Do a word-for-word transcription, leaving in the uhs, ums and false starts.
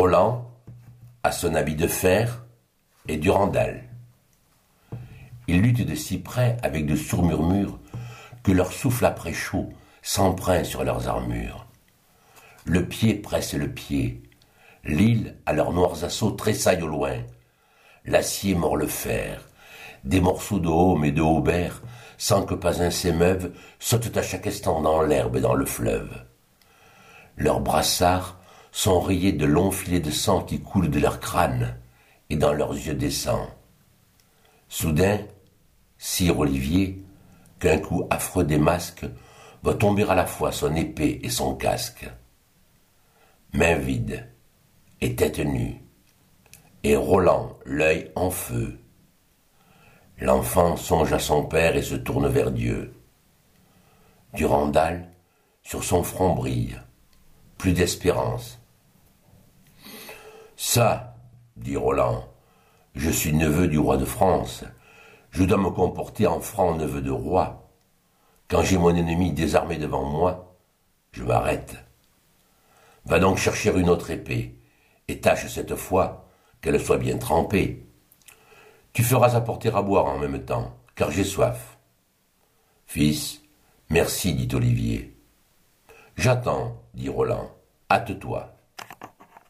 Roland a son habit de fer et Durandal. Ils luttent de si près avec de sourds murmures que leur souffle après chaud s'empreint sur leurs armures. Le pied presse le pied, l'île à leurs noirs assauts tressaille au loin. L'acier mord le fer, des morceaux de haume et de haubert, sans que pas un s'émeuve, sautent à chaque instant dans l'herbe et dans le fleuve. Leurs brassards sont rayés de longs filets de sang qui coulent de leurs crânes et dans leurs yeux descend. Soudain, sire Olivier, qu'un coup affreux des masques va tomber à la fois son épée et son casque. Main vide et tête nue, et Roland l'œil en feu. L'enfant songe à son père et se tourne vers Dieu. Durandal, sur son front brille, plus d'espérance. Ça, dit Roland, je suis neveu du roi de France, je dois me comporter en franc neveu de roi. Quand j'ai mon ennemi désarmé devant moi, je m'arrête. Va donc chercher une autre épée, et tâche cette fois qu'elle soit bien trempée. Tu feras apporter à boire en même temps, car j'ai soif. Fils, merci, dit Olivier. J'attends, dit Roland, hâte-toi.